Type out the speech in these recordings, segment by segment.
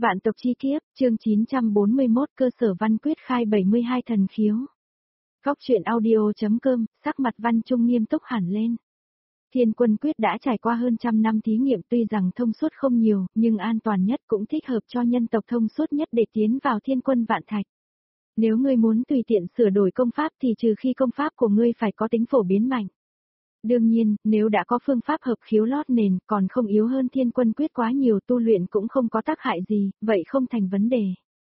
Vạn tộc chi kiếp, chương 941 cơ sở văn quyết khai 72 thần khiếu. Góc truyện audio.com, sắc mặt Văn Trung nghiêm túc hẳn lên. Thiên quân quyết đã trải qua hơn trăm năm thí nghiệm, tuy rằng thông suốt không nhiều, nhưng an toàn nhất cũng thích hợp cho nhân tộc thông suốt nhất để tiến vào thiên quân vạn thạch. Nếu ngươi muốn tùy tiện sửa đổi công pháp thì trừ khi công pháp của ngươi phải có tính phổ biến mạnh. Đương nhiên, nếu đã có phương pháp hợp khiếu lót nền, còn không yếu hơn thiên quân quyết quá nhiều, tu luyện cũng không có tác hại gì, vậy không thành vấn đề.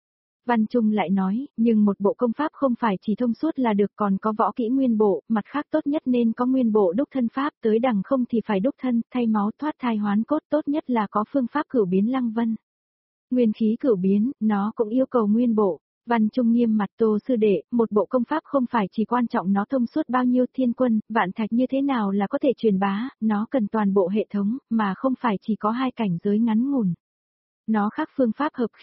Văn Trung lại nói, nhưng một bộ công pháp không phải chỉ thông suốt là được, còn có võ kỹ nguyên bộ, mặt khác tốt nhất nên có nguyên bộ đúc thân pháp, tới đằng không thì phải đúc thân, thay máu thoát thai hoán cốt, tốt nhất là có phương pháp cửu biến lăng vân. Nguyên khí cửu biến, nó cũng yêu cầu nguyên bộ. Văn Trung nghiêm mặt, Tô sư đệ, một bộ công pháp không phải chỉ quan trọng nó thông suốt bao nhiêu, thiên quân, vạn thạch như thế nào là có thể truyền bá, nó cần toàn bộ hệ thống, mà không phải chỉ có hai cảnh giới ngắn ngủn. Nó khác phương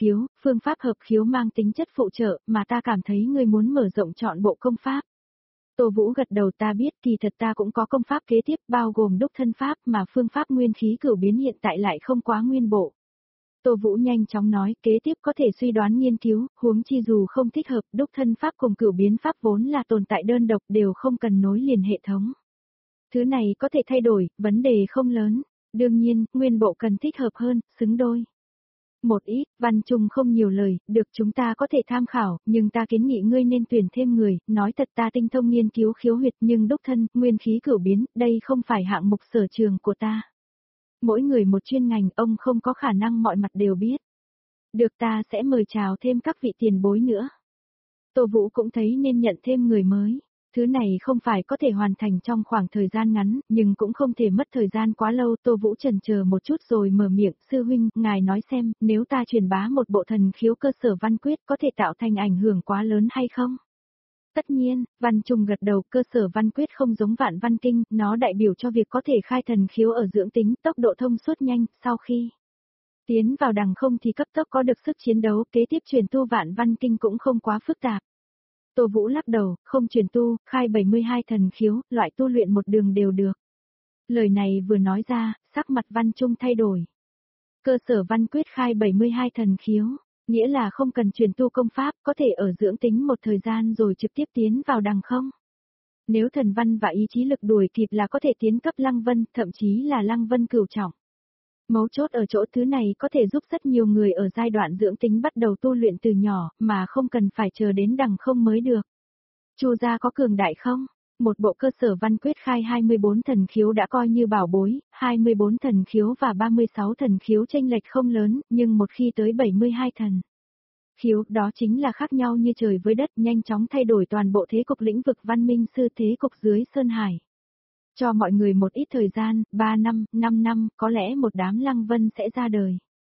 pháp hợp khiếu mang tính chất phụ trợ, mà ta cảm thấy ngươi muốn mở rộng chọn bộ công pháp. Tô Vũ gật đầu, ta biết, kỳ thật ta cũng có công pháp kế tiếp bao gồm đúc thân pháp, mà phương pháp nguyên khí cửu biến hiện tại lại không quá nguyên bộ. Tô Vũ nhanh chóng nói, kế tiếp có thể suy đoán nghiên cứu, huống chi dù không thích hợp, đúc thân pháp cùng cửu biến pháp vốn là tồn tại đơn độc, đều không cần nối liền hệ thống. Thứ này có thể thay đổi, vấn đề không lớn. Đương nhiên, nguyên bộ cần thích hợp hơn, xứng đôi. Một ít, Văn Trung không nhiều lời, được, chúng ta có thể tham khảo, nhưng ta kiến nghị ngươi nên tuyển thêm người, nói thật ta tinh thông nghiên cứu khiếu huyệt nhưng đúc thân, nguyên khí cửu biến, đây không phải hạng mục sở trường của ta. Mỗi người một chuyên ngành, ông không có khả năng mọi mặt đều biết. Được, ta sẽ mời chào thêm các vị tiền bối nữa. Tô Vũ cũng thấy nên nhận thêm người mới. Thứ này không phải có thể hoàn thành trong khoảng thời gian ngắn, nhưng cũng không thể mất thời gian quá lâu. Tô Vũ chần chờ một chút rồi mở miệng, sư huynh, ngài nói xem, nếu ta truyền bá một bộ thần khiếu cơ sở văn quyết có thể tạo thành ảnh hưởng quá lớn hay không? Tất nhiên, Văn Trung gật đầu, cơ sở văn quyết không giống vạn văn kinh, nó đại biểu cho việc có thể khai thần khiếu ở dưỡng tính, tốc độ thông suốt nhanh, sau khi tiến vào đằng không thì cấp tốc có được sức chiến đấu, kế tiếp truyền tu vạn văn kinh cũng không quá phức tạp. Tô Vũ lắc đầu, không truyền tu, khai 72 thần khiếu, loại tu luyện một đường đều được. Lời này vừa nói ra, sắc mặt Văn Trung thay đổi. Cơ sở văn quyết khai 72 thần khiếu, nghĩa là không cần truyền tu công pháp, có thể ở dưỡng tính một thời gian rồi trực tiếp tiến vào đằng không. Nếu thần văn và ý chí lực đuổi kịp là có thể tiến cấp lăng vân, thậm chí là lăng vân cửu trọng. Mấu chốt ở chỗ thứ này có thể giúp rất nhiều người ở giai đoạn dưỡng tính bắt đầu tu luyện từ nhỏ, mà không cần phải chờ đến đằng không mới được. Chu gia có cường đại không? Một bộ cơ sở văn quyết khai 24 thần khiếu đã coi như bảo bối, 24 thần khiếu và 36 thần khiếu chênh lệch không lớn, nhưng một khi tới 72 thần khiếu, đó chính là khác nhau như trời với đất, nhanh chóng thay đổi toàn bộ thế cục lĩnh vực văn minh sư, thế cục dưới Sơn Hải. Cho mọi người một ít thời gian, 3 năm, 5 năm, có lẽ một đám lăng vân sẽ ra đời.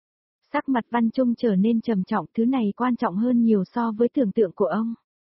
Sắc mặt Văn Trung trở nên trầm trọng, thứ này quan trọng hơn nhiều so với tưởng tượng của ông.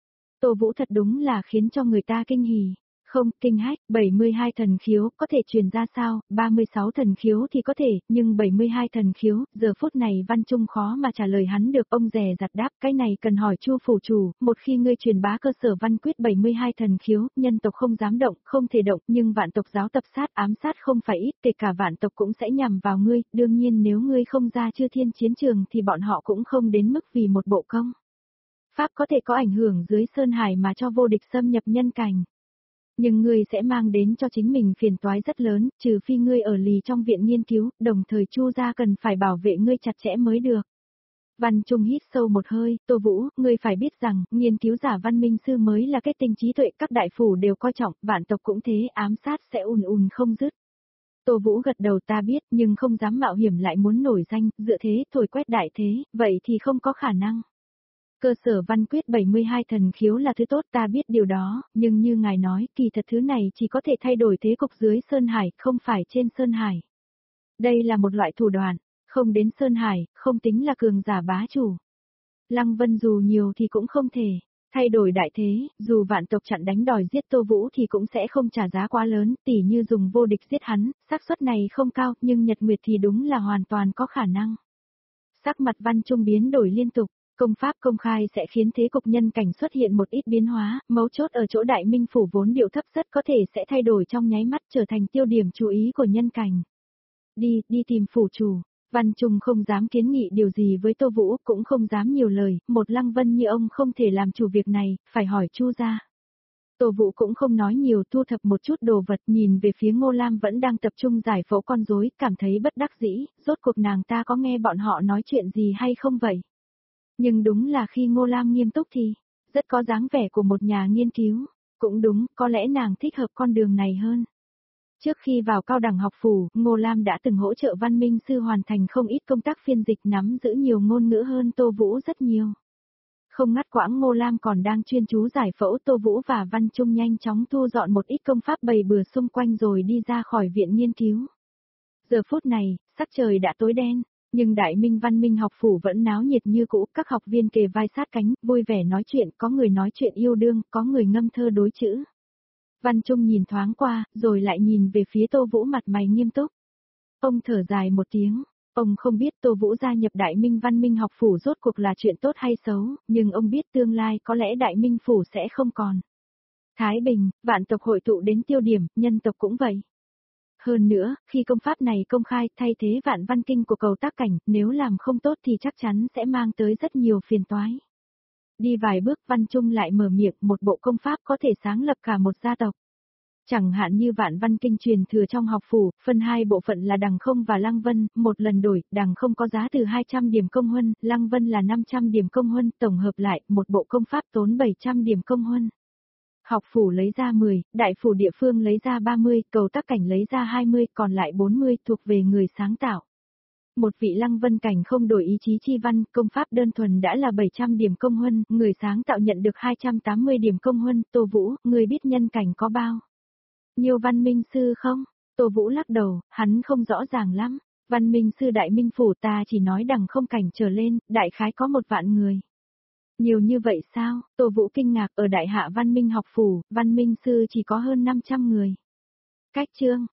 Tô Vũ thật đúng là khiến cho người ta kinh hỉ. Không, kinh hách, 72 thần khiếu, có thể truyền ra sao, 36 thần khiếu thì có thể, nhưng 72 thần khiếu, giờ phút này Văn Trung khó mà trả lời hắn được, ông dè dặt đáp, cái này cần hỏi Chu phủ chủ, một khi ngươi truyền bá cơ sở văn quyết 72 thần khiếu, nhân tộc không dám động, không thể động, nhưng vạn tộc giáo tập sát, ám sát không phải ít, kể cả vạn tộc cũng sẽ nhằm vào ngươi, đương nhiên nếu ngươi không ra chư thiên chiến trường thì bọn họ cũng không đến mức vì một bộ công pháp có thể có ảnh hưởng dưới Sơn Hải mà cho vô địch xâm nhập nhân cảnh. Nhưng ngươi sẽ mang đến cho chính mình phiền toái rất lớn, trừ phi ngươi ở lì trong viện nghiên cứu, đồng thời Chu gia cần phải bảo vệ ngươi chặt chẽ mới được. Văn Trung hít sâu một hơi, Tô Vũ, ngươi phải biết rằng, nghiên cứu giả văn minh sư mới là kết tinh trí tuệ, các đại phủ đều coi trọng, vạn tộc cũng thế, ám sát sẽ ùn không dứt. Tô Vũ gật đầu, ta biết, nhưng không dám mạo hiểm lại muốn nổi danh, dựa thế, thổi quét đại thế, vậy thì không có khả năng. Cơ sở văn quyết 72 thần khiếu là thứ tốt, ta biết điều đó, nhưng như ngài nói, kỳ thật thứ này chỉ có thể thay đổi thế cục dưới Sơn Hải, không phải trên Sơn Hải. Đây là một loại thủ đoạn, không đến Sơn Hải, không tính là cường giả bá chủ. Lăng Vân dù nhiều thì cũng không thể thay đổi đại thế, dù vạn tộc chặn đánh đòi giết Tô Vũ thì cũng sẽ không trả giá quá lớn, tỉ như dùng vô địch giết hắn, xác suất này không cao, nhưng Nhật Nguyệt thì đúng là hoàn toàn có khả năng. Sắc mặt Văn Trung biến đổi liên tục. Công pháp công khai sẽ khiến thế cục nhân cảnh xuất hiện một ít biến hóa, mấu chốt ở chỗ đại minh phủ vốn điệu thấp rất có thể sẽ thay đổi trong nháy mắt trở thành tiêu điểm chú ý của nhân cảnh. Đi tìm phủ chủ. Văn Trung không dám kiến nghị điều gì với Tô Vũ, cũng không dám nhiều lời, một Lăng Vân như ông không thể làm chủ việc này, phải hỏi Chu gia. Tô Vũ cũng không nói nhiều, thu thập một chút đồ vật, nhìn về phía Ngô Lam vẫn đang tập trung giải phẫu con rối, cảm thấy bất đắc dĩ, rốt cuộc nàng ta có nghe bọn họ nói chuyện gì hay không vậy? Nhưng đúng là khi Ngô Lam nghiêm túc thì, rất có dáng vẻ của một nhà nghiên cứu, cũng đúng, có lẽ nàng thích hợp con đường này hơn. Trước khi vào cao đẳng học phủ, Ngô Lam đã từng hỗ trợ Văn Minh Sư hoàn thành không ít công tác phiên dịch, nắm giữ nhiều ngôn ngữ hơn Tô Vũ rất nhiều. Không ngắt quãng, Ngô Lam còn đang chuyên chú giải phẫu, Tô Vũ và Văn Trung nhanh chóng thu dọn một ít công pháp bày bừa xung quanh rồi đi ra khỏi viện nghiên cứu. Giờ phút này, sắc trời đã tối đen, nhưng Đại Minh Văn Minh học phủ vẫn náo nhiệt như cũ, các học viên kề vai sát cánh, vui vẻ nói chuyện, có người nói chuyện yêu đương, có người ngâm thơ đối chữ. Văn Trung nhìn thoáng qua, rồi lại nhìn về phía Tô Vũ, mặt mày nghiêm túc. Ông thở dài một tiếng, ông không biết Tô Vũ gia nhập Đại Minh Văn Minh học phủ rốt cuộc là chuyện tốt hay xấu, nhưng ông biết tương lai có lẽ Đại Minh phủ sẽ không còn. Thái Bình, vạn tộc hội tụ đến tiêu điểm, nhân tộc cũng vậy. Hơn nữa, khi công pháp này công khai thay thế vạn văn kinh của Cầu Tác Cảnh, nếu làm không tốt thì chắc chắn sẽ mang tới rất nhiều phiền toái. Đi vài bước, Văn Trung lại mở miệng, một bộ công pháp có thể sáng lập cả một gia tộc. Chẳng hạn như vạn văn kinh truyền thừa trong học phủ, phân hai bộ phận là Đằng Không và Lăng Vân, một lần đổi, Đằng Không có giá từ 200 điểm công huân, Lăng Vân là 500 điểm công huân, tổng hợp lại, một bộ công pháp tốn 700 điểm công huân. Học phủ lấy ra 10, đại phủ địa phương lấy ra 30, Cầu Tác Cảnh lấy ra 20, còn lại 40 thuộc về người sáng tạo. Một vị Lăng Vân cảnh không đổi ý chí chi văn, công pháp đơn thuần đã là 700 điểm công huân, người sáng tạo nhận được 280 điểm công huân. Tô Vũ, người biết nhân cảnh có bao nhiêu Văn Minh Sư không? Tô Vũ lắc đầu, hắn không rõ ràng lắm. Văn Minh Sư Đại Minh phủ ta chỉ nói Đằng Không cảnh trở lên, đại khái có 1 vạn người. Nhiều như vậy sao? Tô Vũ kinh ngạc, ở Đại Hạ Văn Minh học phủ, Văn Minh Sư chỉ có hơn 500 người. Cách chương